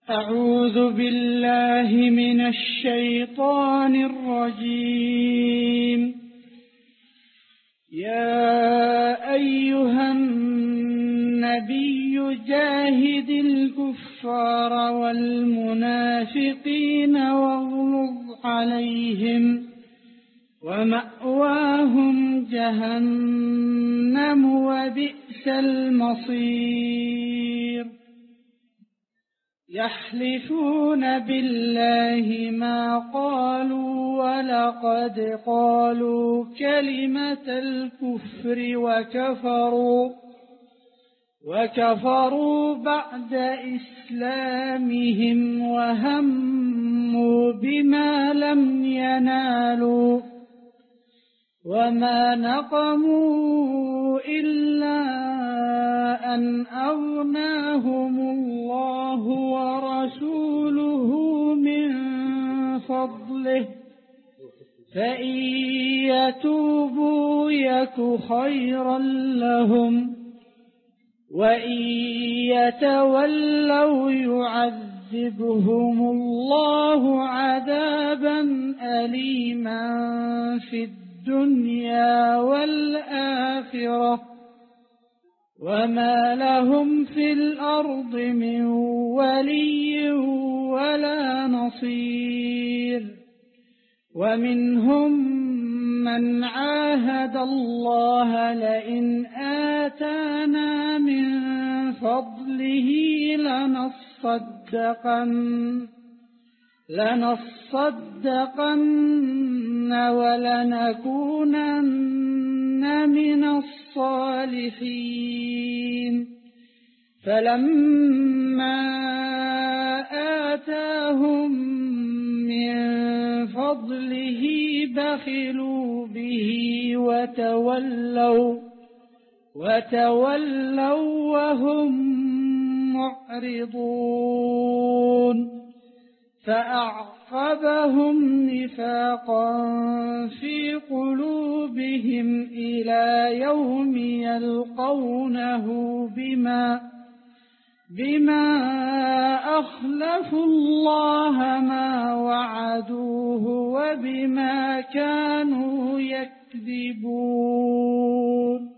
أعوذ بالله من الشيطان الرجيم. يا أيها النبي جاهد الكفار والمنافقين واغلظ عليهم ومأواهم جهنم وبئس المصير. يحلفون بالله ما قالوا ولقد قالوا كلمة الكفر وكفروا بعد إسلامهم وهموا بما لم ينالوا وما نقموا إلا أن أغناهم الله ورسوله من فضله فإن يتوبوا يك خيرا لهم وإن يتولوا يعذبهم الله عذابا أليما في الدنيا والآخرة وما لهم في الأرض من ولي ولا نصير. ومنهم من عاهد الله لئن آتانا من فضله لنصدقن ولنكونن من الصالحين. فلما آتاهم من فضله بخلوا به وتولوا وهم معرضون. فأعقبهم نفاقا في قلوبهم إلى يوم يلقونه بما أخلفوا الله ما وعدوه وبما كانوا يكذبون.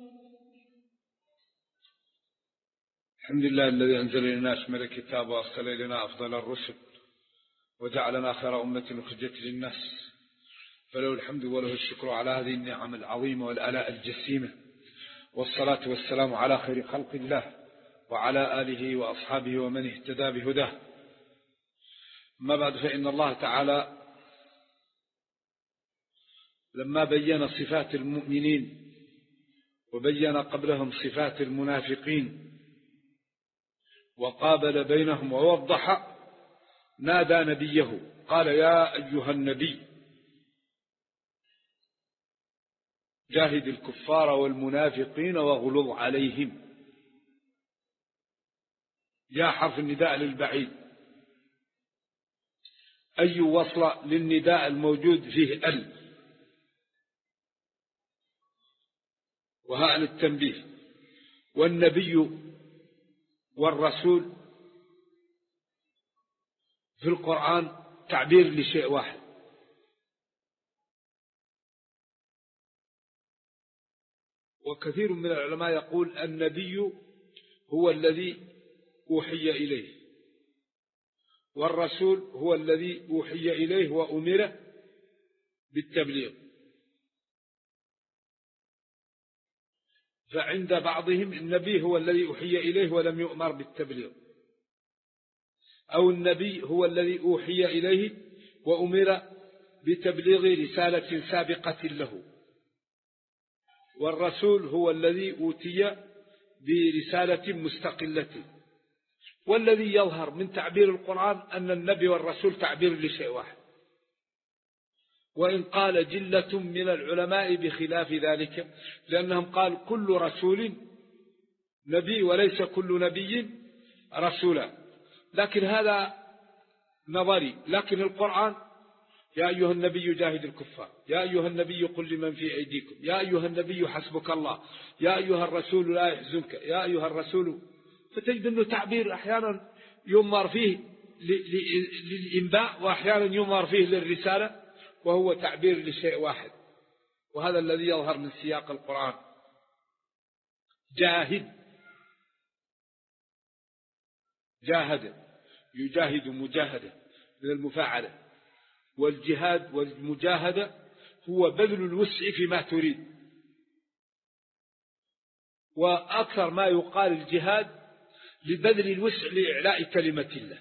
الحمد لله الذي أنزل إلينا أشمل الكتاب وأرسل إلينا أفضل الرسل وجعلنا خير أمة أخرجت للناس، فله الحمد وله الشكر على هذه النعم العظيمة والآلاء الجسيمة، والصلاة والسلام على خير خلق الله وعلى آله وأصحابه ومن اهتدى بهداه. أما بعد، فإن الله تعالى لما بين صفات المؤمنين وبين قبلهم صفات المنافقين وقابل بينهم ووضح، نادى نبيه قال: يا أيها النبي جاهد الكفار والمنافقين واغلظ عليهم. يا حرف النداء للبعيد، أي وصل للنداء الموجود فيه وهاء للتنبيه. والنبي والرسول في القرآن تعبير لشيء واحد، وكثير من العلماء يقول النبي هو الذي أوحي إليه، والرسول هو الذي أوحي إليه وأمر بالتبليغ. فعند بعضهم النبي هو الذي أوحي إليه ولم يؤمر بالتبليغ، أو النبي هو الذي أوحي إليه وأمر بتبليغ رسالة سابقة له، والرسول هو الذي أوتي برسالة مستقلة. والذي يظهر من تعبير القرآن أن النبي والرسول تعبير لشيء واحد، وإن قال جلة من العلماء بخلاف ذلك، لأنهم قال كل رسول نبي وليس كل نبي رسولا، لكن هذا نظري. لكن القرآن: يا أيها النبي جاهد الكفار، يا أيها النبي قل لمن في أيديكم، يا أيها النبي حسبك الله، يا أيها الرسول لا يحزنك، يا أيها الرسول. فتجد أنه تعبير أحيانا يمر فيه للإنباء، وأحيانا ينظر فيه للرسالة، وهو تعبير لشيء واحد. وهذا الذي يظهر من سياق القرآن. جاهد يجاهد مجاهدة من المفاعلة، والجهاد والمجاهدة هو بذل الوسع فيما تريد. وأكثر ما يقال الجهاد لبذل الوسع لإعلاء كلمة الله.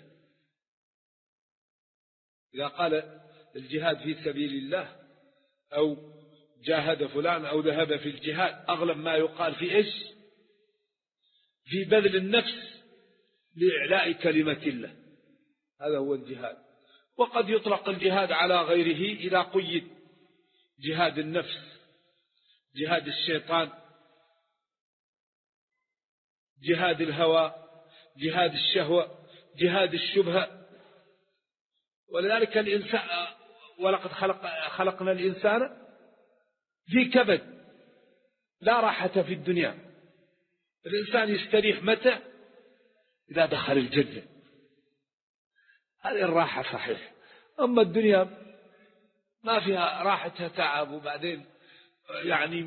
إذا قال الجهاد في سبيل الله أو جاهد فلان أو ذهب في الجهاد، أغلب ما يقال في إيش؟ في بذل النفس لإعلاء كلمة الله، هذا هو الجهاد. وقد يطلق الجهاد على غيره إذا قيد: جهاد النفس، جهاد الشيطان، جهاد الهوى، جهاد الشهوة، جهاد الشبهة. ولذلك الإنسان، ولقد خلقنا الإنسان في كبد، لا راحة في الدنيا. الإنسان يستريح متى؟ إذا دخل الجنة، هذه الراحة صحيح. أما الدنيا ما فيها راحتها تعب. وبعدين يعني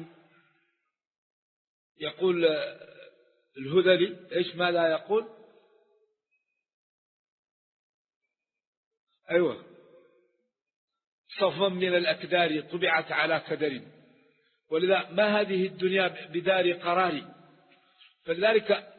يقول الهذلي إيش ماذا يقول؟ أيوة، صفا من الأكدار طبعت على كدر، ولذا ما هذه الدنيا بدار قرار. فلذلك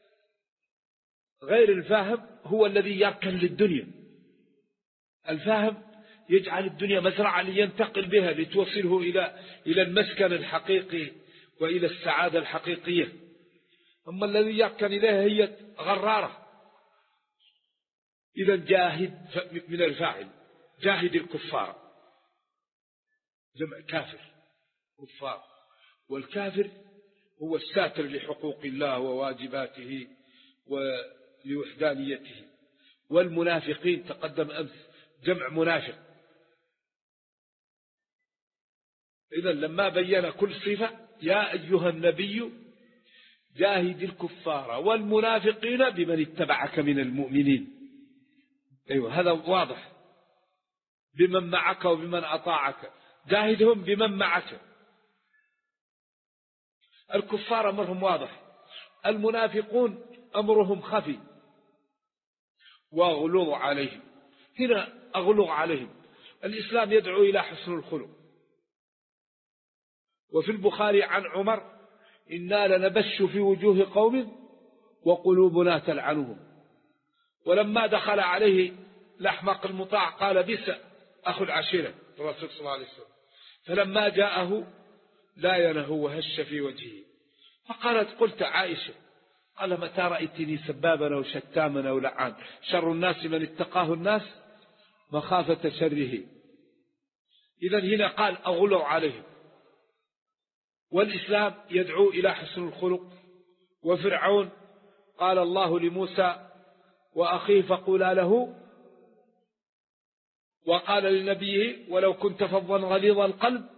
غير الفاهم هو الذي يركن للدنيا. الفاهم يجعل الدنيا مزرعة لينتقل بها لتوصله إلى المسكن الحقيقي وإلى السعادة الحقيقية. أما الذي يركن إليها هي غرارة. إذا جاهد من الفاعل، جاهد الكفار، جمع كافر، كفار. والكافر هو الساتر لحقوق الله وواجباته ولوحدانيته. والمنافقين تقدم أمس، جمع منافق. إذا لما بين كل صفة: يا أيها النبي جاهد الكفار والمنافقين بمن اتبعك من المؤمنين. أيوة، هذا واضح. بمن معك وبمن أطاعك، جاهدهم بمن معك. الكفار أمرهم واضح، المنافقون أمرهم خفي. واغلظ عليهم، هنا أغلظ عليهم. الإسلام يدعو إلى حسن الخلق. وفي البخاري عن عمر: إنا لنبش في وجوه قوم وقلوبنا تلعنهم. ولما دخل عليه الأحمق المطاع قال: بئس أخو العشيرة الرسول صلى الله عليه وسلم. فلما جاءه لاينه وهش في وجهه. فقالت: قلت عائشة. قال: متى رأيتني سبابا أو شتاما أو لعان؟ شر الناس من اتقاه الناس مخافة شره. إذن هنا قال: أغلظ عليهم. والإسلام يدعو إلى حسن الخلق. وفرعون قال الله لموسى وأخيه: فقولا له. وقال لنبيه: ولو كنت فظا غليظ القلب.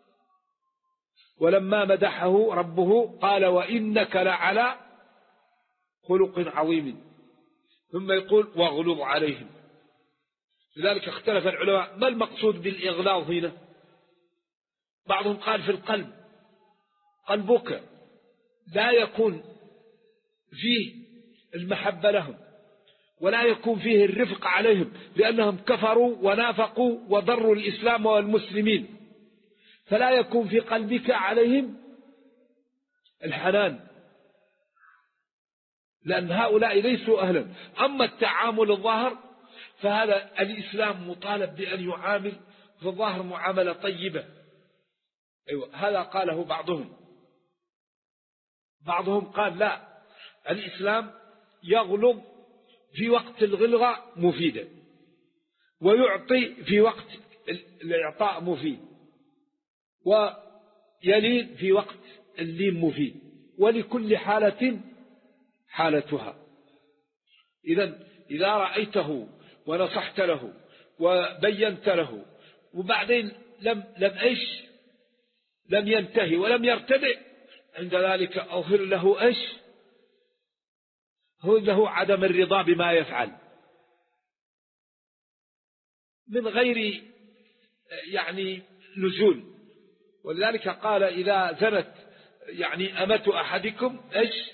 ولما مدحه ربه قال: وإنك لعلى خلق عظيم. ثم يقول: واغلظ عليهم. لذلك اختلف العلماء ما المقصود بالإغلاظ هنا. بعضهم قال في القلب، قلبك لا يكون فيه المحبة لهم ولا يكون فيه الرفق عليهم، لأنهم كفروا ونافقوا وضروا الإسلام والمسلمين، فلا يكون في قلبك عليهم الحنان، لأن هؤلاء ليسوا أهلا. أما التعامل الظاهر فهذا الإسلام مطالب بأن يعامل في الظاهر معاملة طيبة. أيوة، هذا قاله بعضهم قال: لا، الإسلام يغلظ في وقت الغلظة مفيدة، ويعطي في وقت الإعطاء مفيد، ويلين في وقت اللين مفيد، ولكل حالة حالتها. إذا رأيته ونصحت له وبينت له وبعدين لم ينتهي ولم يرتدع، عند ذلك أظهر له هو له عدم الرضا بما يفعل. من غير يعني نزول. ولذلك قال إذا زنت يعني أمة أحدكم إيش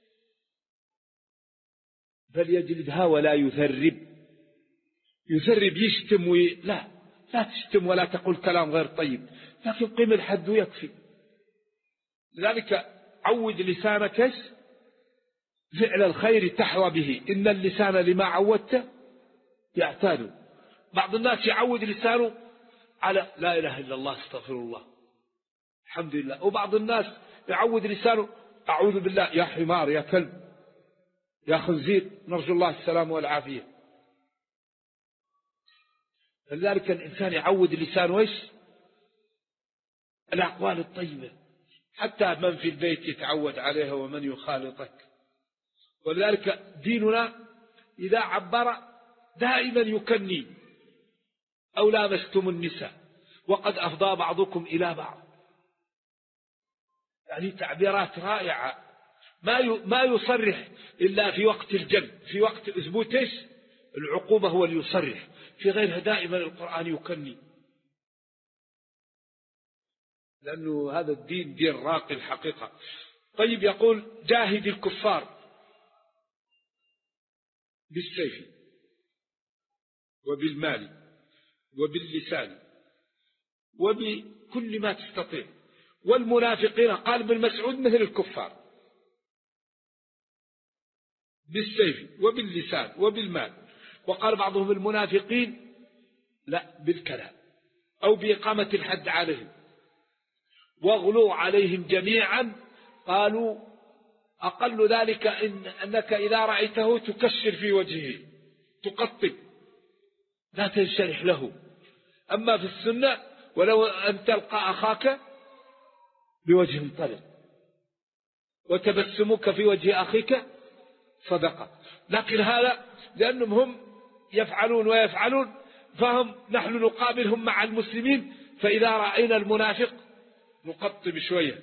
فليجلدها ولا يثرب. يثرب يشتم لا تشتم ولا تقول كلام غير طيب، لكن قم الحد يكفي. لذلك عود لسانك فعل الخير تحوى به، إن اللسان لما عودته يعتاد. بعض الناس يعود لسانه على لا إله إلا الله استغفر الله الحمد لله، وبعض الناس يعود لسانه أعوذ بالله يا حمار يا كلب يا خنزير، نرجو الله السلام والعافية. فلذلك الإنسان يعود لسانه الأقوال الطيبة، حتى من في البيت يتعود عليها ومن يخالطك. ولذلك ديننا إذا عبر دائما يكني أو لامستم النساء وقد أفضى بعضكم إلى بعض، يعني تعبيرات رائعة. ما يصرح إلا في وقت الجلد، في وقت إثبات العقوبة هو اللي يصرح، في غيرها دائما القرآن يكني، لأنه هذا الدين دين راقي الحقيقة. طيب يقول جاهد الكفار بالسيف وبالمال وباللسان وبكل ما تستطيع. والمنافقين قال ابن مسعود مثل الكفار بالسيف وباللسان وبالمال. وقال بعضهم المنافقين لا بالكلام أو بإقامة الحد عليهم. واغلوا عليهم جميعا، قالوا أقل ذلك أنك إذا رأيته تكشر في وجهه تقطب لا تنشرح له. أما في السنة ولو أن تلقى أخاك بوجه طلق وتبسمك في وجه أخيك صدقة. لكن هذا لأنهم هم يفعلون ويفعلون، فهم نحن نقابلهم مع المسلمين، فإذا رأينا المنافق نقطب شوية،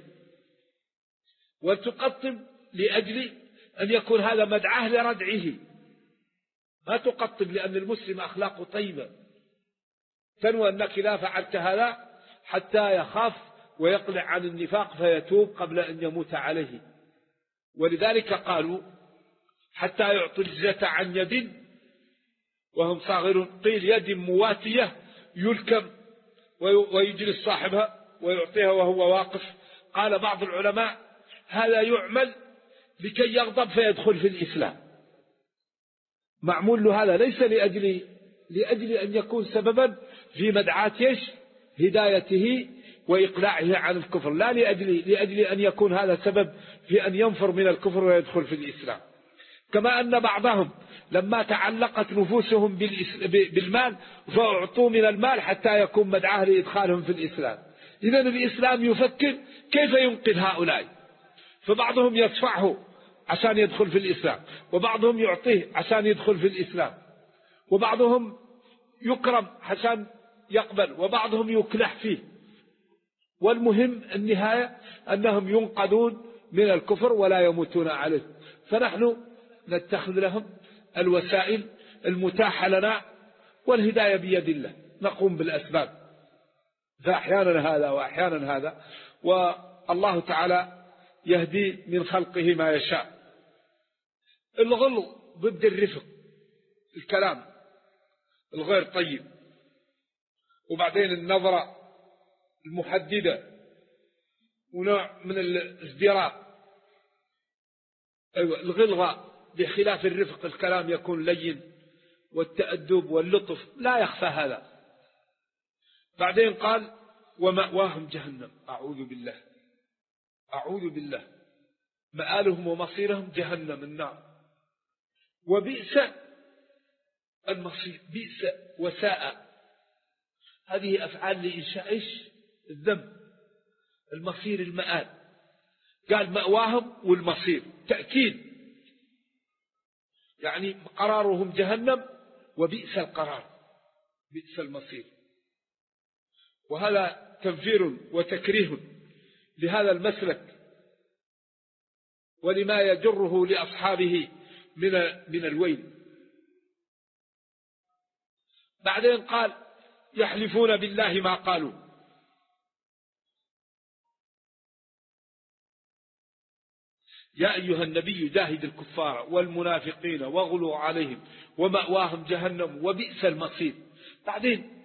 وتقطب لأجل أن يكون هذا مدعاه لردعه، ما تقطب لأن المسلم أخلاقه طيبة، تنوى أنك إذا فعلت هذا حتى يخاف ويقلع عن النفاق فيتوب قبل أن يموت عليه. ولذلك قالوا حتى يعطي الجزية عن يد وهم صاغرون، قيل يد مواتية يلكم ويجلس صاحبها ويعطيها وهو واقف. قال بعض العلماء هذا يعمل لكي يغضب فيدخل في الإسلام، معمول له هذا ليس لأجل أن يكون سببا في مدعاة هدايته وإقلاعه عن الكفر، لا لأجل أن يكون هذا سبب في أن ينفر من الكفر ويدخل في الإسلام. كما أن بعضهم لما تعلقت نفوسهم بالمال فأعطوا من المال حتى يكون مدعاه لإدخالهم في الإسلام. إذن الإسلام يفكر كيف ينقذ هؤلاء، فبعضهم يدفعه عشان يدخل في الإسلام، وبعضهم يعطيه عشان يدخل في الإسلام، وبعضهم يكرم عشان يقبل، وبعضهم يكلح فيه. والمهم النهاية أنهم ينقذون من الكفر ولا يموتون عليه. فنحن نتخذ لهم الوسائل المتاحة لنا، والهداية بيد الله، نقوم بالأسباب، فأحيانا هذا وأحيانا هذا، والله تعالى يهدي من خلقه ما يشاء. الغلو ضد الرفق، الكلام الغير طيب، وبعدين النظرة المحددة، ونوع من الازدراء. أيوة الغلظة بخلاف الرفق، الكلام يكون لين والتأدب واللطف لا يخفى هذا. بعدين قال ومأواهم جهنم، أعوذ بالله أعوذ بالله، مآلهم ومصيرهم جهنم النار، وبئس المصير، بئس وساء. هذه أفعال لإنشاء الذنب. المصير المآل، قال مأواهم والمصير تأكيد، يعني قرارهم جهنم وبئس القرار، بئس المصير. وهذا تنفير وتكريه لهذا المسلك ولما يجره لأصحابه من الويل. بعدين قال يحلفون بالله ما قالوا. يا أيها النبي جاهد الكفار والمنافقين واغلوا عليهم ومأواهم جهنم وبئس المصير. بعدين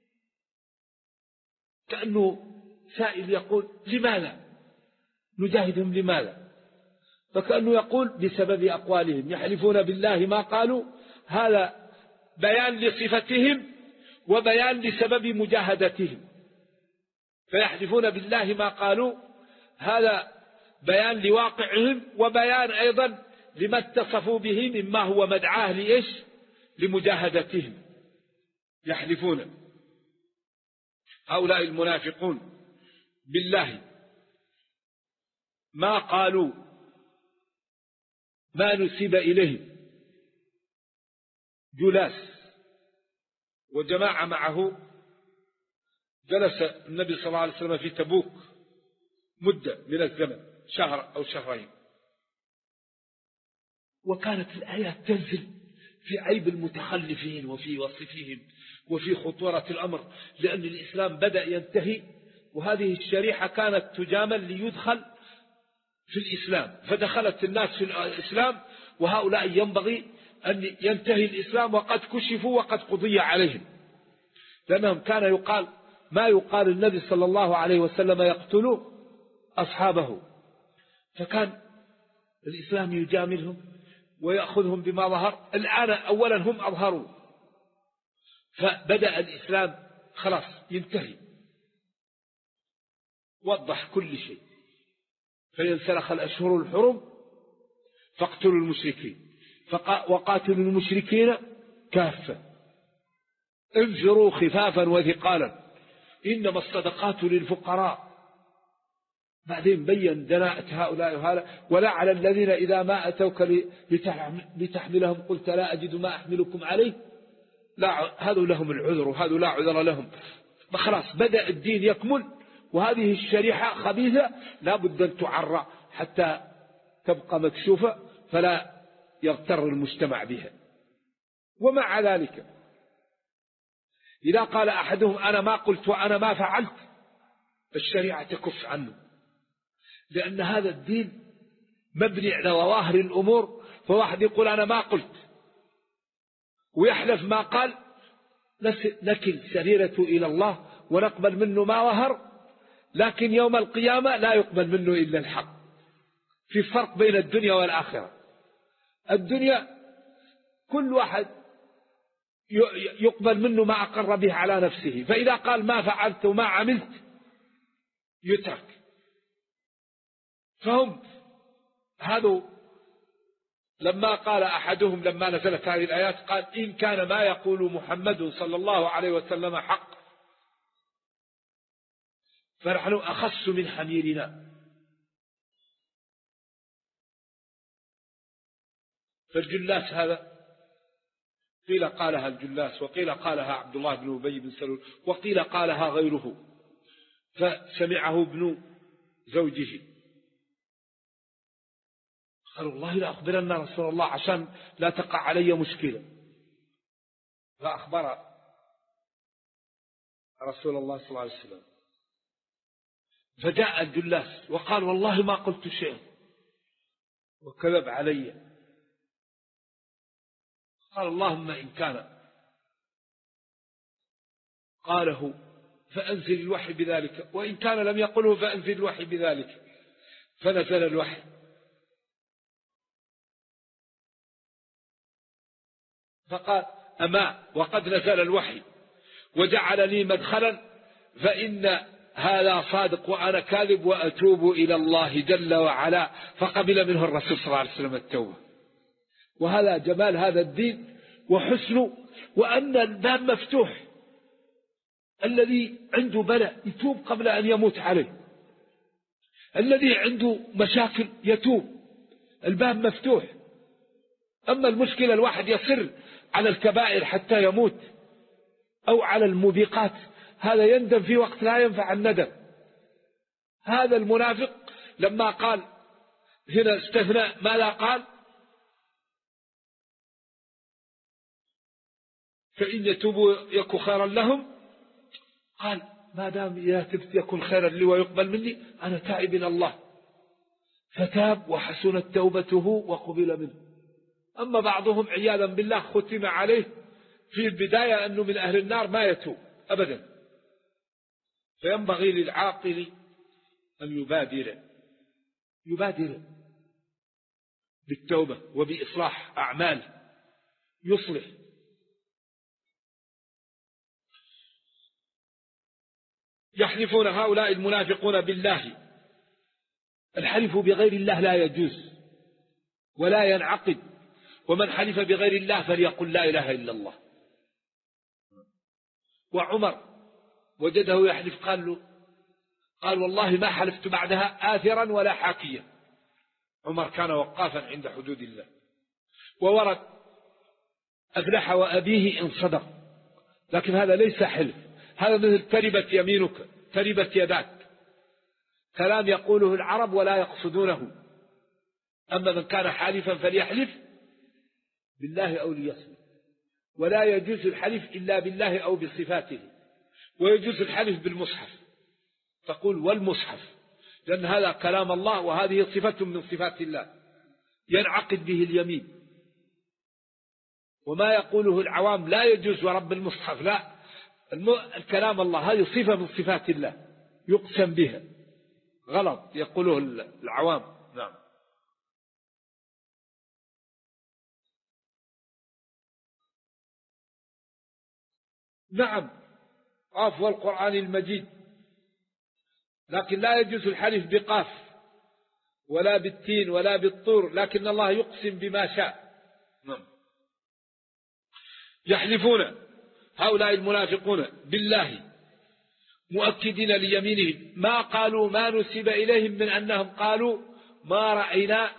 كأنه سائل يقول لماذا نجاهدهم؟ لماذا؟ فكأنه يقول بسبب أقوالهم، يحلفون بالله ما قالوا، هذا بيان لصفتهم وبيان لسبب مجاهدتهم. فيحلفون بالله ما قالوا هذا بيان لواقعهم وبيان أيضا لما اتصفوا به مما هو مدعاه لإيش؟ لمجاهدتهم. يحلفون هؤلاء المنافقون بالله ما قالوا ما نسب إليهم. جلاس وجماعة معه جلس النبي صلى الله عليه وسلم في تبوك مدة من الزمن، شهر أو شهرين، وكانت الآيات تنزل في عيب المتخلفين وفي وصفهم وفي خطورة الأمر، لأن الإسلام بدأ ينتهي، وهذه الشريحة كانت تجامل ليدخل في الإسلام، فدخلت الناس في الإسلام، وهؤلاء ينبغي أن ينتهي الإسلام وقد كشفوا وقد قضي عليهم، لأنهم كان يقال ما يقال النبي صلى الله عليه وسلم يقتل أصحابه، فكان الإسلام يجاملهم ويأخذهم بما ظهر. الآن أولا هم أظهروا، فبدأ الإسلام خلاص ينتهي، وضح كل شيء. فينسلخ الأشهر الحرم فاقتلوا المشركين وقاتلوا المشركين كافة انفروا خفافا وثقالا إنما الصدقات للفقراء. بعدين بين دناءة هؤلاء وهؤلاء. ولا على الذين إذا ما أتوك لتحملهم قلت لا أجد ما أحملكم عليه، لا، هذا لهم العذر وهذا لا عذر لهم. خلاص بدأ الدين يكمل، وهذه الشريحة خبيثة لا بد أن تعرى حتى تبقى مكشوفة فلا يغتر المجتمع بها. ومع ذلك إذا قال أحدهم أنا ما قلت وأنا ما فعلت، الشريعة تكف عنه، لأن هذا الدين مبني على ظواهر الأمور. فواحد يقول أنا ما قلت ويحلف ما قال، نكل سريرته إلى الله ونقبل منه ما ظهر، لكن يوم القيامة لا يقبل منه إلا الحق. في فرق بين الدنيا والآخرة. الدنيا كل واحد يقبل منه ما أقر به على نفسه، فإذا قال ما فعلت وما عملت يترك. فهم هذا لما قال أحدهم لما نزلت هذه الآيات قال إن كان ما يقول محمد صلى الله عليه وسلم حق فنحن أخص من حميرنا. فالجلاس هذا قيل قالها الجلاس، وقيل قالها عبد الله بن أبي بن سلول، وقيل قالها غيره، فسمعه ابن زوجه قال والله لا أخبرنا رسول الله عشان لا تقع علي مشكلة. فأخبر رسول الله صلى الله عليه وسلم، فجاء الجلاس وقال والله ما قلت شيئا وكذب علي. قال اللهم إن كان قاله فأنزل الوحي بذلك، وإن كان لم يقله فأنزل الوحي بذلك. فنزل الوحي. فقال أما وقد نزل الوحي وجعل لي مدخلا فإن هذا صادق وأنا كاذب وأتوب إلى الله جل وعلا. فقبل منه الرسول صلى الله عليه وسلم التوبة. وهذا جمال هذا الدين وحسنه، وأن الباب مفتوح، الذي عنده بلاء يتوب قبل أن يموت عليه، الذي عنده مشاكل يتوب، الباب مفتوح. أما المشكلة الواحد يصر على الكبائر حتى يموت أو على الموبقات، هذا يندم في وقت لا ينفع الندم. هذا المنافق لما قال هنا استثناء ماذا قال؟ فإن يتوبوا يك خيرا لهم. قال ما دام يتبت يكون خيرا لي ويقبل مني أنا تائب إلى الله، فتاب وحسنت توبته وقبل منه. أما بعضهم عياذا بالله ختم عليه في البداية أنه من أهل النار ما يتوب أبدا. فينبغي للعاقل أن يبادر بالتوبة وبإصلاح أعمال يصلح. يحلفون هؤلاء المنافقون بالله، الحلف بغير الله لا يجوز ولا ينعقد، ومن حلف بغير الله فليقل لا إله إلا الله. وعمر وجده يحلف قال والله ما حلفت بعدها آثرا ولا حاكيا. عمر كان وقافا عند حدود الله. وورد أفلح وأبيه إن صدق، لكن هذا ليس حلف، هذا مثل تربت يمينك تربت يداك، كلام يقوله العرب ولا يقصدونه. أما من كان حالفا فليحلف بالله أو ليصمت، ولا يجوز الحلف إلا بالله أو بصفاته. ويجوز الحلف بالمصحف، تقول والمصحف، لأن هذا كلام الله وهذه صفة من صفات الله ينعقد به اليمين. وما يقوله العوام لا يجوز ورب المصحف، لا، الكلام الله هذه صفة من صفات الله يقسم بها، غلط يقوله العوام. نعم. نعم قاف والقرآن المجيد، لكن لا يجوز الحلف بقاف ولا بالتين ولا بالطور، لكن الله يقسم بما شاء. نعم. يحلفون هؤلاء المنافقون بالله مؤكدين ليمينهم ما قالوا ما نسب إليهم من أنهم قالوا ما رأينا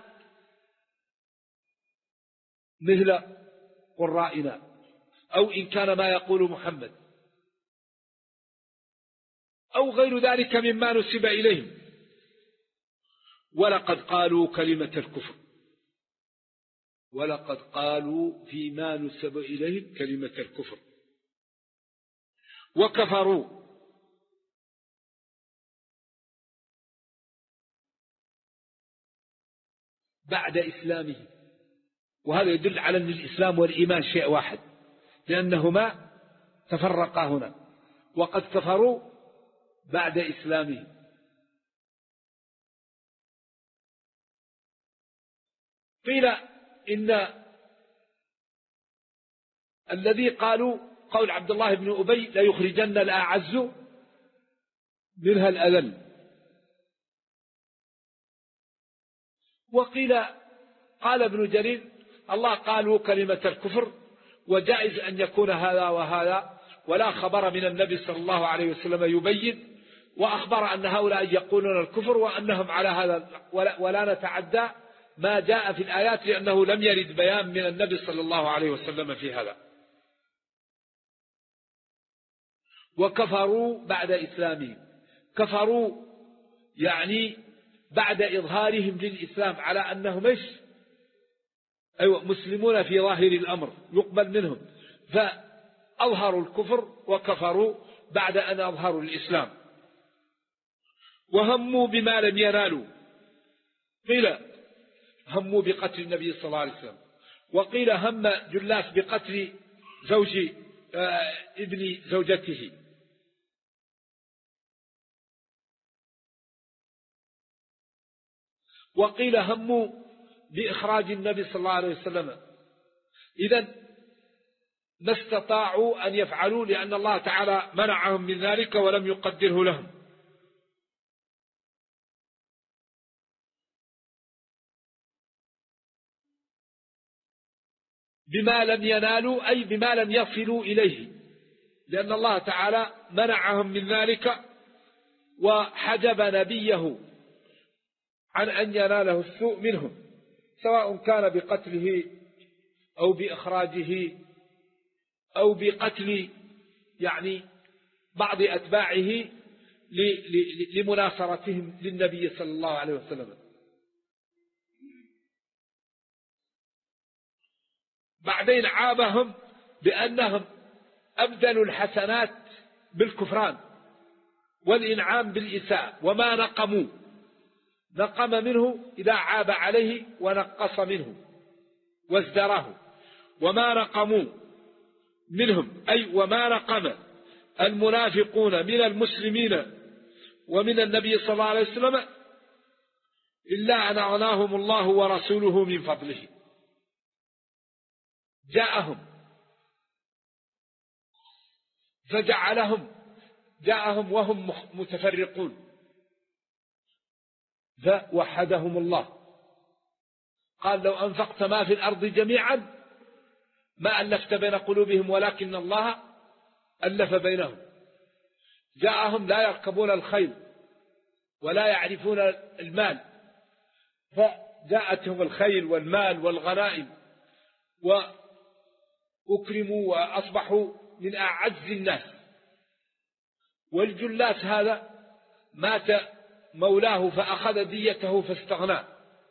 مثل قرائنا، أو إن كان ما يقول محمد، أو غير ذلك مما نسب إليهم. ولقد قالوا كلمة الكفر، ولقد قالوا فيما نسب إليهم كلمة الكفر وكفروا بعد إسلامه. وهذا يدل على أن الإسلام والإيمان شيء واحد، لأنهما تفرقا هنا. وقد كفروا بعد إسلامه. قيل إن الذي قالوا قول عبد الله بن أبي لا يخرجن الأعز منها الأذل. وقيل قال ابن جرير الله قالوا كلمة الكفر، وجائز أن يكون هذا وهذا، ولا خبر من النبي صلى الله عليه وسلم يبين، وأخبر أن هؤلاء يقولون الكفر وأنهم على هذا، ولا نتعدى ما جاء في الآيات، لأنه لم يرد بيان من النبي صلى الله عليه وسلم في هذا. وكفروا بعد إسلامهم، كفروا يعني بعد إظهارهم للإسلام على أنهم مسلمون في ظاهر الأمر يقبل منهم، فأظهروا الكفر وكفروا بعد أن أظهروا الإسلام. وهموا بما لم ينالوا، قيل هموا بقتل النبي صلى الله عليه وسلم، وقيل هم جلاس بقتل ابن زوجته. وقيل هموا بإخراج النبي صلى الله عليه وسلم. إذن ما استطاعوا أن يفعلوا، لأن الله تعالى منعهم من ذلك ولم يقدره لهم. بما لم ينالوا أي بما لم يصلوا إليه، لأن الله تعالى منعهم من ذلك وحجب نبيه عن أن يناله السوء منهم، سواء كان بقتله أو بإخراجه أو بقتل يعني بعض أتباعه لمناصرتهم للنبي صلى الله عليه وسلم. بعدين عابهم بأنهم أبدلوا الحسنات بالكفران والإنعام بالإساءة. وما نقموا، نقم منه إذا عاب عليه ونقص منه وازدراه. وما نقموا منهم أي وما نقم المنافقون من المسلمين ومن النبي صلى الله عليه وسلم إلا أن أغناهم الله ورسوله من فضله. جاءهم جاءهم وهم متفرقون فوحدهم الله. قال لو أنفقت ما في الأرض جميعا ما ألفت بين قلوبهم ولكن الله ألف بينهم. جاءهم لا يركبون الخيل ولا يعرفون المال، فجاءتهم الخيل والمال والغنائم وأكرموا وأصبحوا من أعز الناس. والجلاس هذا مات مولاه فأخذ ديته فاستغنى،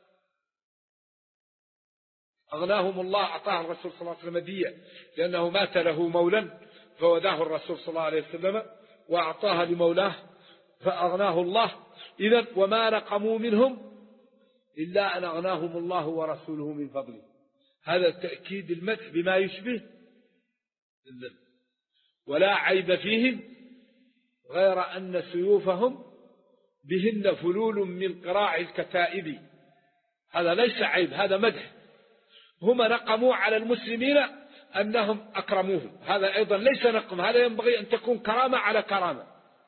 أغناهم الله، أعطاه الرسول صلى الله عليه وسلم دية لأنه مات له مولا فوداه الرسول صلى الله عليه وسلم وأعطاها لمولاه فأغناه الله. إذن وما نقموا منهم إلا أن أغناهم الله ورسوله من فضله. هذا تأكيد المدح بما يشبه الذم. ولا عيب فيهم غير أن سيوفهم بهن فلول من قراع الكتائب. هذا ليس عيب، هذا مدح. هم نقموا على المسلمين أنهم أكرموهم، هذا أيضا ليس نقم، هذا ينبغي أن تكون كرامة على كرامة.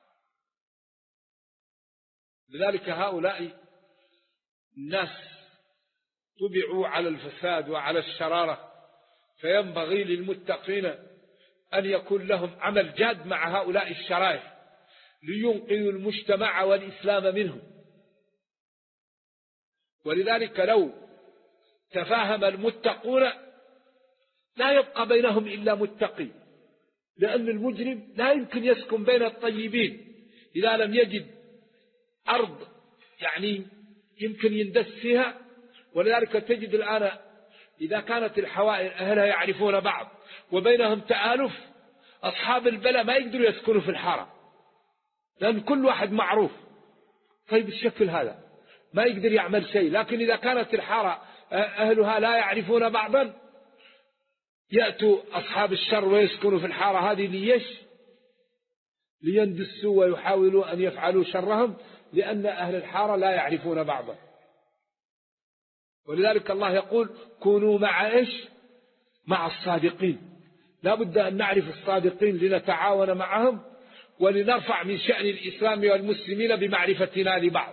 لذلك هؤلاء الناس طبعوا على الفساد وعلى الشرارة، فينبغي للمتقين أن يكون لهم عمل جاد مع هؤلاء الشرائر لينقذوا المجتمع والإسلام منهم. ولذلك لو تفاهم المتقون لا يبقى بينهم إلا متقي، لأن المجرم لا يمكن يسكن بين الطيبين إذا لم يجد أرض يعني يمكن يندس فيها. ولذلك تجد الآن إذا كانت الحوائر أهلها يعرفون بعض وبينهم تآلف، أصحاب البلاء ما يقدروا يسكنوا في الحارة لأن كل واحد معروف. طيب الشكل هذا ما يقدر يعمل شيء. لكن إذا كانت الحارة أهلها لا يعرفون بعضا يأتوا أصحاب الشر ويسكنوا في الحارة هذه ليش؟ ليندسوا ويحاولوا أن يفعلوا شرهم، لأن أهل الحارة لا يعرفون بعضا. ولذلك الله يقول كونوا مع إيش؟ مع الصادقين. لا بد أن نعرف الصادقين لنتعاون معهم ولنرفع من شأن الإسلام والمسلمين بمعرفتنا لبعض.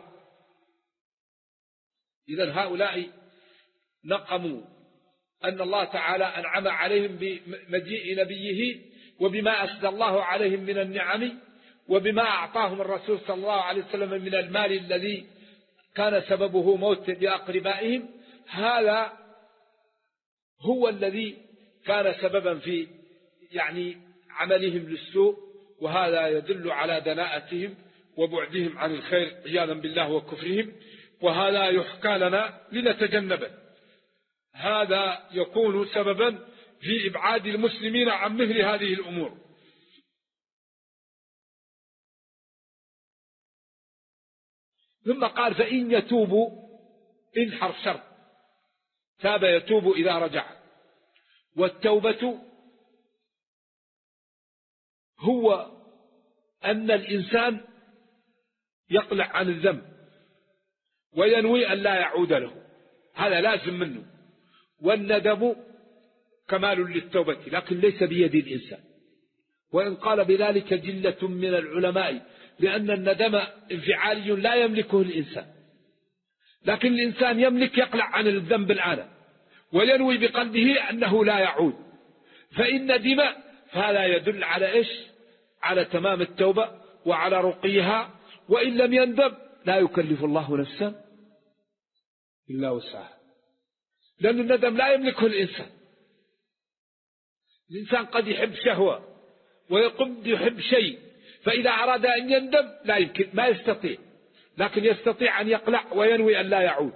إذن هؤلاء نقموا أن الله تعالى أنعم عليهم بمجيء نبيه وبما أسدى الله عليهم من النعم وبما أعطاهم الرسول صلى الله عليه وسلم من المال الذي كان سببه موت لأقربائهم. هذا هو الذي كان سببا في يعني عملهم للسوء، وهذا يدل على دناءتهم وبعدهم عن الخير عياذا بالله وكفرهم. وهذا يحكى لنا لنتجنبه. هذا يكون سببا في إبعاد المسلمين عن مثل هذه الأمور. ثم قال فإن يتوبوا، إن حرف شرط، تاب يتوب إذا رجع. والتوبة هو أن الإنسان يقلع عن الذنب وينوي أن لا يعود له، هذا لازم منه. والندم كمال للتوبة لكن ليس بيد الإنسان، وإن قال بذلك جلة من العلماء، لأن الندم انفعالي لا يملكه الإنسان، لكن الإنسان يملك يقلع عن الذنب الآن وينوي بقلبه أنه لا يعود. فإن ندم فهذا يدل على إيش؟ على تمام التوبة وعلى رقيها. وإن لم يندم لا يكلف الله نفسا إلا وسعها، لأن الندم لا يملكه الإنسان. الإنسان قد يحب شهوة ويقوم يحب شيء، فإذا أراد أن يندم لا يمكن، ما يستطيع، لكن يستطيع أن يقلع وينوي أن لا يعود.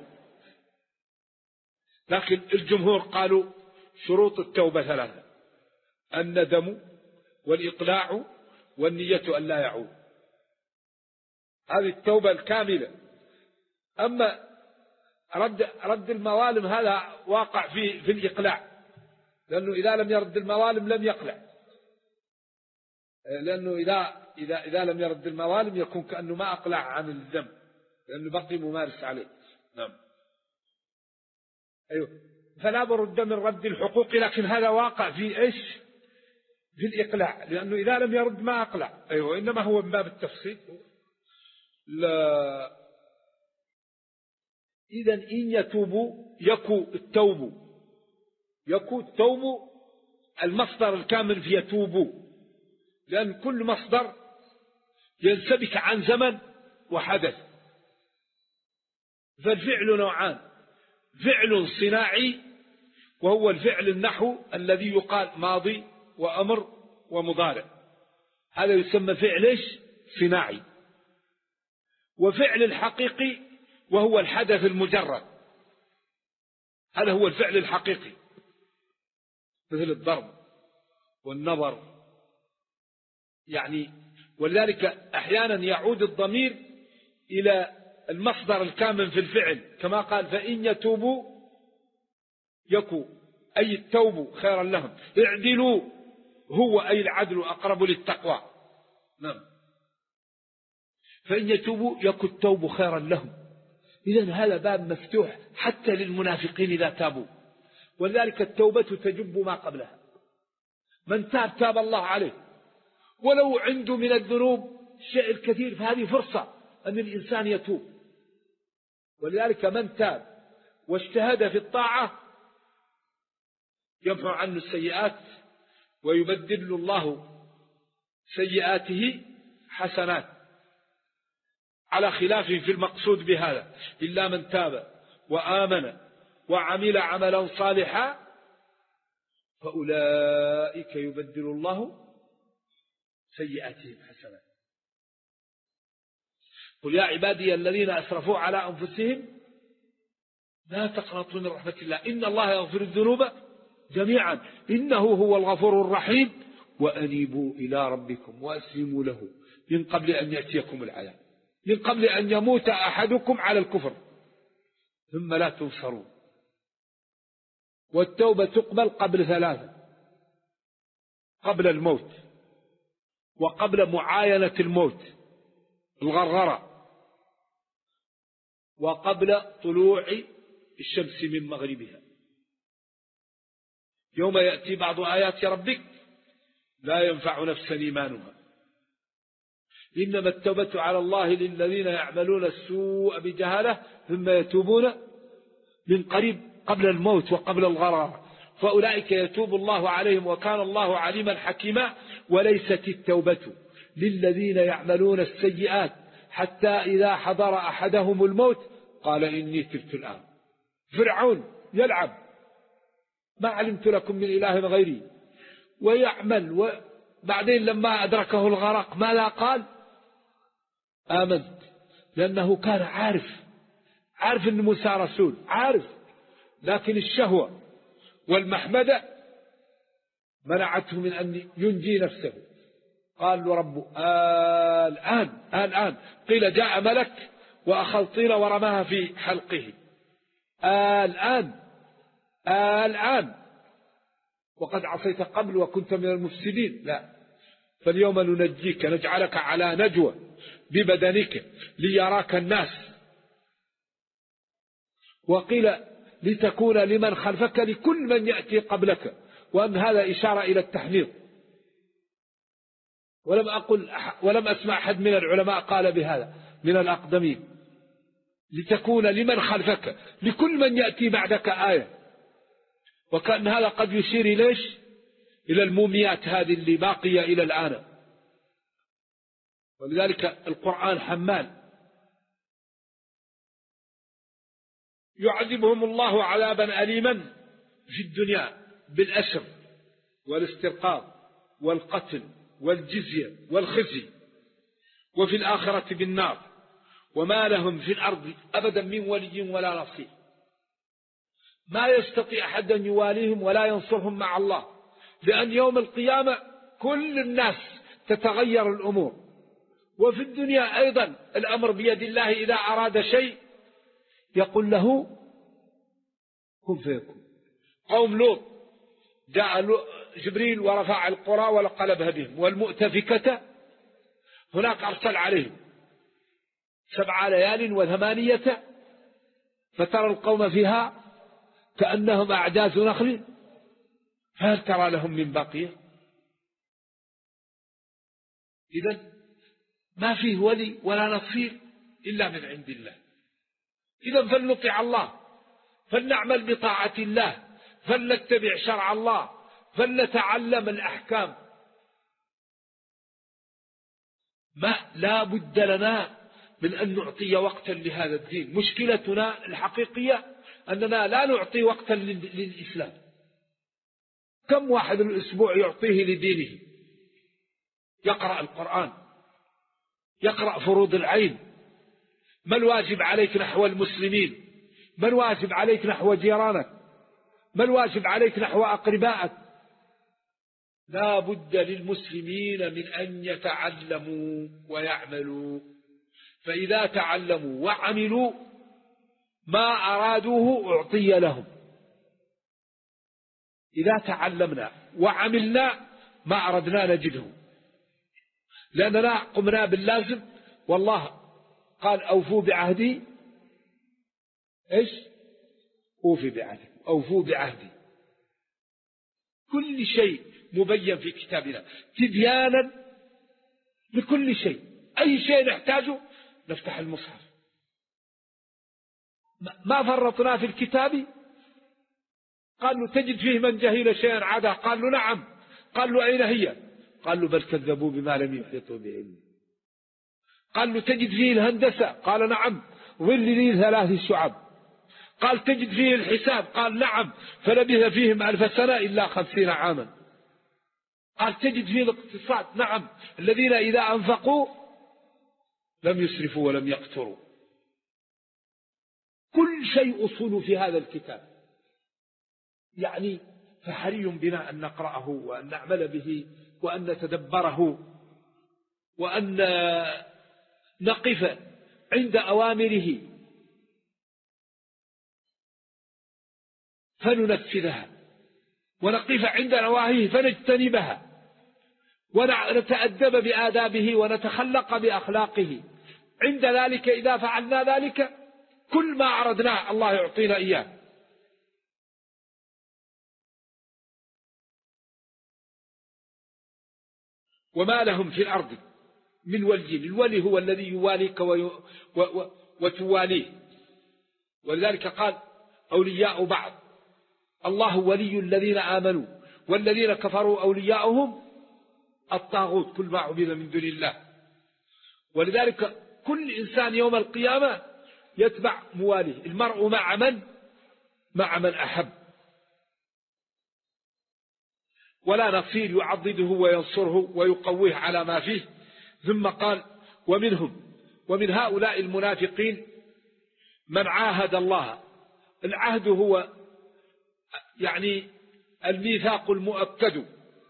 لكن الجمهور قالوا شروط التوبة ثلاثة: الندم والإقلاع والنية أن لا يعود. هذه التوبة الكاملة. أما رد المظالم هذا واقع في الإقلاع، لأنه إذا لم يرد المظالم لم يقلع، لأنه إذا لم يرد المظالم يكون كأنه ما أقلع عن الذنب، لأنه بقي ممارس عليه. نعم. أيوه. فلا برد من رد الحقوق، لكن هذا واقع في إيش؟ في الإقلاع، لأنه إذا لم يرد ما أقلع. أيوه. إنما هو من باب التفصيل. لا. إذن إن يتوبوا يكو التوب المصدر الكامل في يتوبوا، لأن كل مصدر ينسبك عن زمن وحدث. فالفعل نوعان: فعل صناعي وهو الفعل النحو الذي يقال ماضي وأمر ومضارع، هذا يسمى فعل صناعي. وفعل الحقيقي وهو الحدث المجرد، هذا هو الفعل الحقيقي، مثل الضرب والنظر يعني. ولذلك أحيانا يعود الضمير إلى المصدر الكامل في الفعل، كما قال: فإن يتوبوا يكو، أي التوب خيرا لهم. اعدلوا هو أي العدل أقرب للتقوى. نعم. فإن يتوبوا يكو التوب خيرا لهم. إذن هذا باب مفتوح حتى للمنافقين إذا تابوا. ولذلك التوبة تجب ما قبلها. من تاب الله عليه، ولو عنده من الذنوب شيء الكثير، فهذه فرصة أن الإنسان يتوب. ولذلك من تاب واجتهد في الطاعة يمحو عنه السيئات ويبدل الله سيئاته حسنات، على خلاف في المقصود بهذا: إلا من تاب وآمن وعمل عملا صالحا فأولئك يبدل الله سيئاتهم حسنات. قل يا عبادي الذين أسرفوا على أنفسهم لا تقنطوا من رحمة الله إن الله يغفر الذنوب جميعا إنه هو الغفور الرحيم وأنيبوا إلى ربكم وأسلموا له من قبل أن يأتيكم العذاب، من قبل أن يموت أحدكم على الكفر ثم لا تنصرون. والتوبة تقبل قبل ثلاثة: قبل الموت، وقبل معاينة الموت الغرغرة، وقبل طلوع الشمس من مغربها. يوم يأتي بعض آيات ربك لا ينفع نفسا إيمانها. إنما التوبة على الله للذين يعملون السوء بجهالة ثم يتوبون من قريب قبل الموت وقبل الغرار، فأولئك يتوب الله عليهم وكان الله عليما حكيما. وليست التوبة للذين يعملون السيئات حتى إذا حضر أحدهم الموت قال إني تبت الآن. فرعون يلعب ما علمت لكم من إله غيري ويعمل، وبعدين لما أدركه الغرق ماذا قال؟ آمنت، لأنه كان عارف أن موسى رسول، عارف، لكن الشهوة والمحمدة منعته من أن ينجي نفسه. قال له ربه الآن قيل جاء ملك وأخذ طين ورماها في حلقه. الآن وقد عصيت قبل وكنت من المفسدين. لا، فاليوم ننجيك نجعلك على نجوى ببدنك ليراك الناس. وقيل لتكون لمن خلفك لكل من يأتي قبلك، وأن هذا إشارة إلى التحنيط. ولم أسمع أحد من العلماء قال بهذا من الأقدمين. لتكون لمن خلفك لكل من يأتي بعدك آية. وكأن هذا قد يشير إلى الموميات هذه اللي باقية إلى الآن. ولذلك القرآن حمال. يعذبهم الله عذابا أليما في الدنيا بالأسر والاسترقاق والقتل والجزية والخزي، وفي الآخرة بالنار، وما لهم في الأرض أبدا من ولي ولا نصير. ما يستطيع أحد أن يواليهم ولا ينصرهم مع الله، لأن يوم القيامة كل الناس تتغير الأمور. وفي الدنيا أيضا الأمر بيد الله، إذا أراد شيء يقول له كن فيكون. قوم لوط جاء جبريل ورفع القرى ولقلبها بهم، والمؤتفكة هناك أرسل عليهم 7 ليال و8، فترى القوم فيها كأنهم أعجاز نخل، فهل ترى لهم من بقية؟ إذن ما فيه ولي ولا نصير إلا من عند الله. إذن فلنطع الله، فلنعمل بطاعة الله، فلنتبع شرع الله، فلنتعلم الأحكام. لا بد لنا من أن نعطي وقتا لهذا الدين. مشكلتنا الحقيقية أننا لا نعطي وقتا للإسلام. كم واحد الأسبوع يعطيه لدينه؟ يقرأ القرآن، يقرأ فروض العين. ما الواجب عليك نحو المسلمين؟ ما الواجب عليك نحو جيرانك؟ ما الواجب عليك نحو أقربائك؟ لا بد للمسلمين من أن يتعلموا ويعملوا. فإذا تعلموا وعملوا ما أرادوه أعطي لهم. إذا تعلمنا وعملنا ما أردنا نجده، لأننا قمنا باللازم. والله قال أوفوا بعهدي، إيش؟ أوفي بعهدي، أوفوا بعهدي. كل شيء مبين في كتابنا تبيانا لكل شيء. أي شيء نحتاجه نفتح المصحف. ما فرطنا في الكتاب. قال له تجد فيه من جهل شيئا عدا؟ قال له نعم. قال له أين هي؟ قال له بل كذبوا بما لم يحيطوا بعلمه. قال له تجد فيه الهندسة؟ قال نعم، ظل لي 3 شعب. قال تجد فيه الحساب؟ قال نعم، فلبث فيهم 1000 سنة إلا 50 عاما. قال تجد فيه الاقتصاد؟ نعم، الذين إذا أنفقوا لم يسرفوا ولم يقتروا. كل شيء أصول في هذا الكتاب. يعني فحري بنا أن نقرأه وأن نعمل به وأن نتدبره وأن نقف عند أوامره فننفذها، ونقف عند نواهيه فنجتنبها، ونتأدب بآدابه ونتخلق بأخلاقه. عند ذلك إذا فعلنا ذلك كل ما أردناه الله يعطينا إياه. وما لهم في الأرض من ولي. الولي هو الذي يواليك وتواليه. ولذلك قال أولياء بعض. الله ولي الذين آمنوا، والذين كفروا أولياؤهم الطاغوت، كل ما عبد من دون الله. ولذلك كل إنسان يوم القيامة يتبع مواليه. المرء مع من أحب، ولا نصير يعضده وينصره ويقويه على ما فيه. ثم قال ومن هؤلاء المنافقين من عاهد الله. العهد هو يعني الميثاق المؤكد،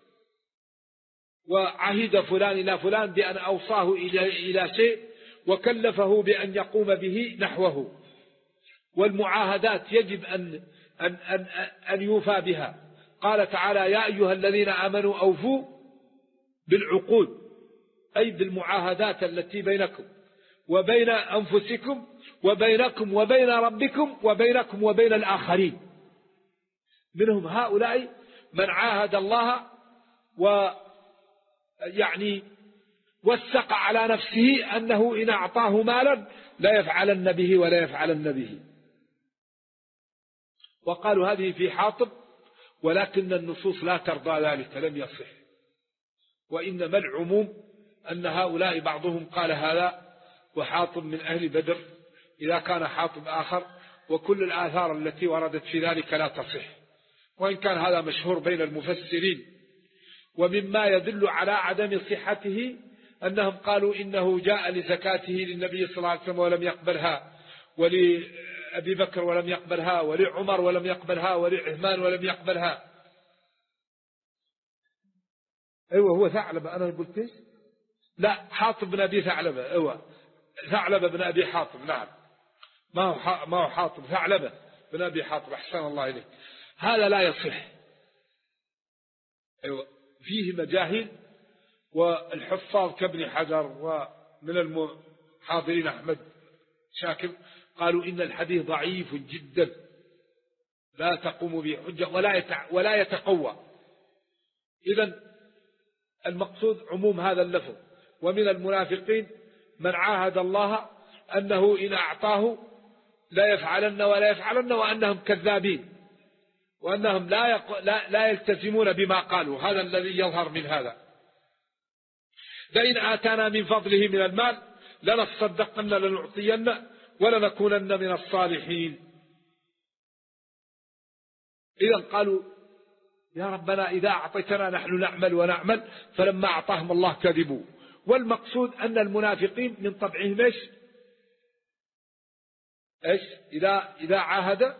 وعهد فلان إلى فلان بأن أوصاه إلى شيء وكلفه بأن يقوم به نحوه. والمعاهدات يجب أن يوفى بها. قال تعالى يا أيها الذين آمنوا أوفوا بالعقود، أي بالمعاهدات التي بينكم وبين أنفسكم وبينكم وبين ربكم وبينكم وبين الآخرين. منهم هؤلاء من عاهد الله ويعني وثق على نفسه أنه إن أعطاه مالا لا يفعلن به ولا يفعلن به. وقالوا هذه في حاطب، ولكن النصوص لا ترضى ذلك، لم يصح. وإنما العموم أن هؤلاء بعضهم قال هذا، وحاطب من أهل بدر إذا كان حاطب آخر، وكل الآثار التي وردت في ذلك لا تصح، وإن كان هذا مشهور بين المفسرين. ومما يدل على عدم صحته أنهم قالوا إنه جاء لزكاته للنبي صلى الله عليه وسلم ولم يقبلها، ولأبي بكر ولم يقبلها، ولعمر ولم يقبلها، ولعثمان ولم يقبلها. أيوة هو ثعلبة. أنا قلت إيش؟ لا، حاطب بن أبي ثعلبة. أيوة ثعلبة بن أبي حاطب. نعم، ما هو حاطب، ثعلبة بن أبي حاطب. أحسن الله إليك. هذا لا يصح. أيوة فيه مجاهيل، والحفاظ كابن حجر ومن المحاضرين أحمد شاكر قالوا إن الحديث ضعيف جدا لا تقوم به حجة ولا يتقوى. إذن المقصود عموم هذا اللفظ. ومن المنافقين من عاهد الله أنه إن أعطاه لا يفعلن ولا يفعلن، وأنهم كذابين، وأنهم لا يلتزمون بما قالوا. هذا الذي يظهر من هذا. لئن آتانا من فضله من المال لنصدقن لنعطين ولنكونن من الصالحين. إذن قالوا يا ربنا إذا أعطيتنا نحن نعمل ونعمل، فلما أعطاهم الله كذبوا. والمقصود أن المنافقين من طبعهم إيش؟ إذا عاهد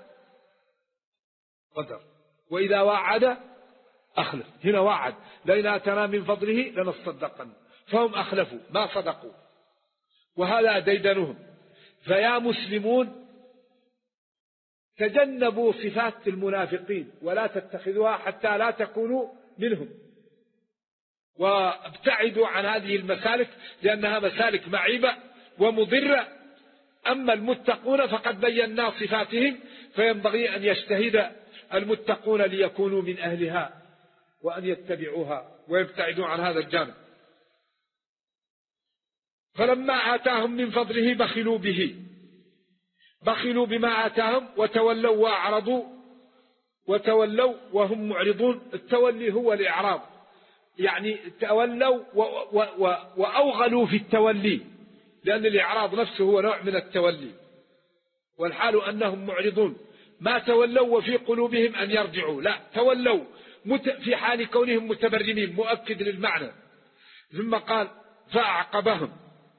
قدر، وإذا وعد أخلف. هنا وعد لئن آتانا من فضله لنصدقن، فهم أخلفوا ما صدقوا، وهذا ديدنهم. فيا مسلمون تجنبوا صفات المنافقين ولا تتخذوها حتى لا تكونوا منهم، وابتعدوا عن هذه المسالك لأنها مسالك معيبة ومضرة. أما المتقون فقد بينا صفاتهم، فينبغي أن يجتهد المتقون ليكونوا من أهلها وأن يتبعوها ويبتعدوا عن هذا الجانب. فلما آتاهم من فضله بخلوا بما آتاهم وتولوا وأعرضوا، وتولوا وهم معرضون. التولي هو الإعراض، يعني تولوا وأوغلوا في التولي، لأن الإعراض نفسه هو نوع من التولي، والحال أنهم معرضون. ما تولوا وفي قلوبهم أن يرجعوا، لا، تولوا في حال كونهم متبرمين، مؤكد للمعنى. ثم قال فأعقبهم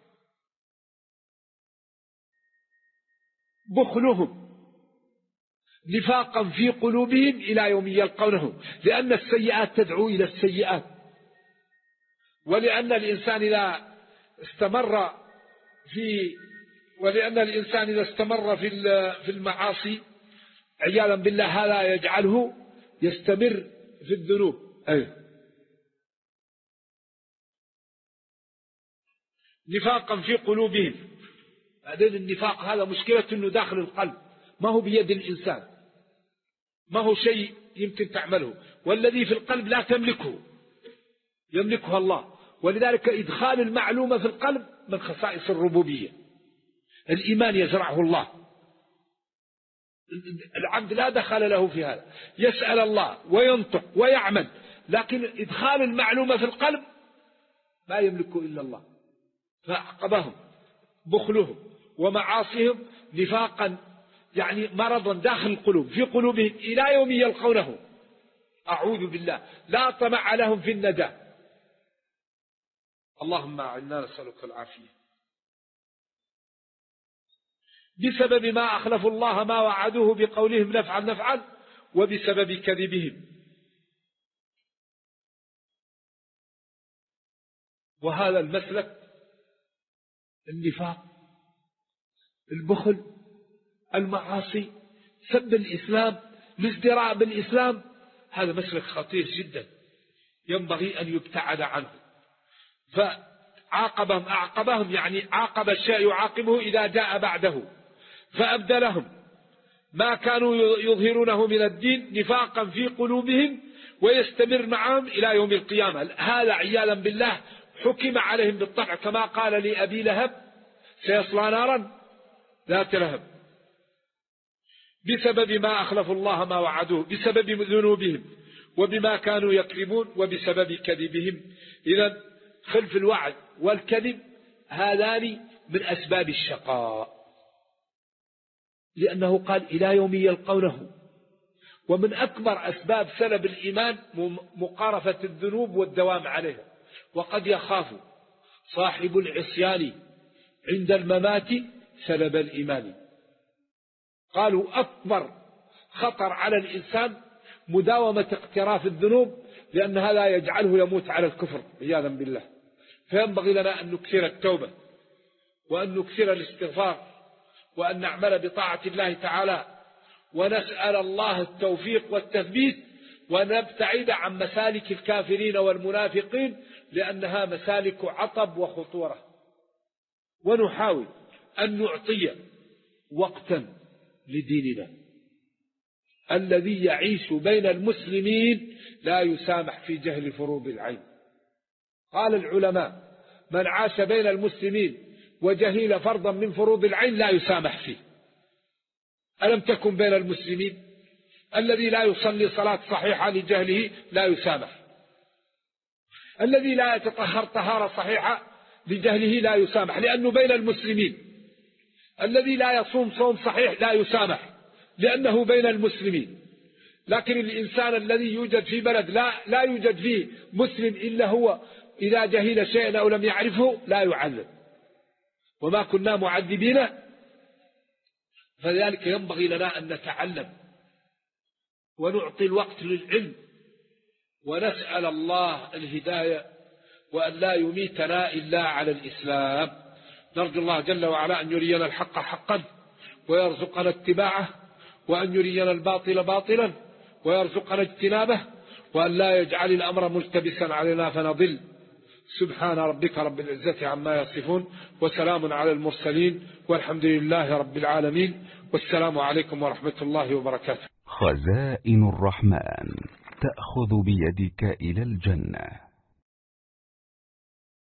بخلهم نفاقا في قلوبهم إلى يوم يلقونه، لأن السيئات تدعو إلى السيئات، ولأن الإنسان إذا استمر في المعاصي عياذا بالله هذا يجعله يستمر في الذنوب. نفاقا في قلوبهم. بعدين النفاق هذا مشكلة أنه داخل القلب، ما هو بيد الإنسان، ما هو شيء يمكن تعمله، والذي في القلب لا تملكه، يملكها الله. ولذلك إدخال المعلومة في القلب من خصائص الربوبية. الإيمان يزرعه الله، العبد لا دخل له في هذا، يسأل الله وينطق ويعمل، لكن إدخال المعلومة في القلب ما يملكه إلا الله. فأعقبهم بخلهم ومعاصيهم نفاقا، يعني مرضا داخل القلوب في قلوبهم إلى يوم يلقونه. أعوذ بالله، لا طمع لهم في النجاة. اللهم أعنا نسألك العافية. بسبب ما أخلفوا الله ما وعدوه بقولهم نفعل، وبسبب كذبهم. وهذا المسلك، النفاق، البخل، المعاصي، سب الإسلام، الازدراء بالإسلام، هذا مسلك خطير جدا ينبغي أن يبتعد عنه. أعقبهم يعني عاقب الشيء يعاقبه إذا جاء بعده، فأبدلهم ما كانوا يظهرونه من الدين نفاقا في قلوبهم، ويستمر معهم إلى يوم القيامة. هذا عياذا بالله حكم عليهم بالطبع، كما قال لأبي لهب سيصلى نارا ذات لهب. بسبب ما أخلفوا الله ما وعدوه، بسبب ذنوبهم وبما كانوا يكذبون، وبسبب كذبهم. إذن خلف الوعد والكذب هذان من أسباب الشقاء، لأنه قال إلى يوم يلقونه. ومن أكبر أسباب سلب الإيمان مقارفة الذنوب والدوام عليها. وقد يخاف صاحب العصيان عند الممات سلب الإيمان. قالوا أكبر خطر على الإنسان مداومة اقتراف الذنوب لأن هذا يجعله يموت على الكفر عياذا بالله. فينبغي لنا أن نكثر التوبة وأن نكثر الاستغفار وأن نعمل بطاعة الله تعالى ونسأل الله التوفيق والتثبيت ونبتعد عن مسالك الكافرين والمنافقين لأنها مسالك عطب وخطورة. ونحاول أن نعطي وقتا لديننا. الذي يعيش بين المسلمين لا يسامح في جهل فروض العين. قال العلماء: من عاش بين المسلمين وجهل فرضا من فروض العين لا يسامح فيه. ألم تكن بين المسلمين؟ الذي لا يصلي صلاة صحيحة لجهله لا يسامح. الذي لا يتطهر طهارة صحيحة لجهله لا يسامح لأنه بين المسلمين. الذي لا يصوم صوم صحيح لا يسامح لأنه بين المسلمين. لكن الإنسان الذي يوجد في بلد لا يوجد فيه مسلم إلا هو إذا جهل شيئا أو لم يعرفه لا يعذب، وما كنا معذبين. فذلك ينبغي لنا أن نتعلم ونعطي الوقت للعلم ونسأل الله الهداية وأن لا يميتنا إلا على الإسلام. نرجو الله جل وعلا أن يرينا الحق حقا ويرزقنا اتباعه، وأن يرينا الباطل باطلا ويرزقنا اجتنابه، وأن لا يجعل الأمر ملتبسا علينا فنضل. سبحان ربك رب العزة عما يصفون وسلام على المرسلين والحمد لله رب العالمين، والسلام عليكم ورحمة الله وبركاته. خزائن الرحمن تأخذ بيدك إلى الجنة.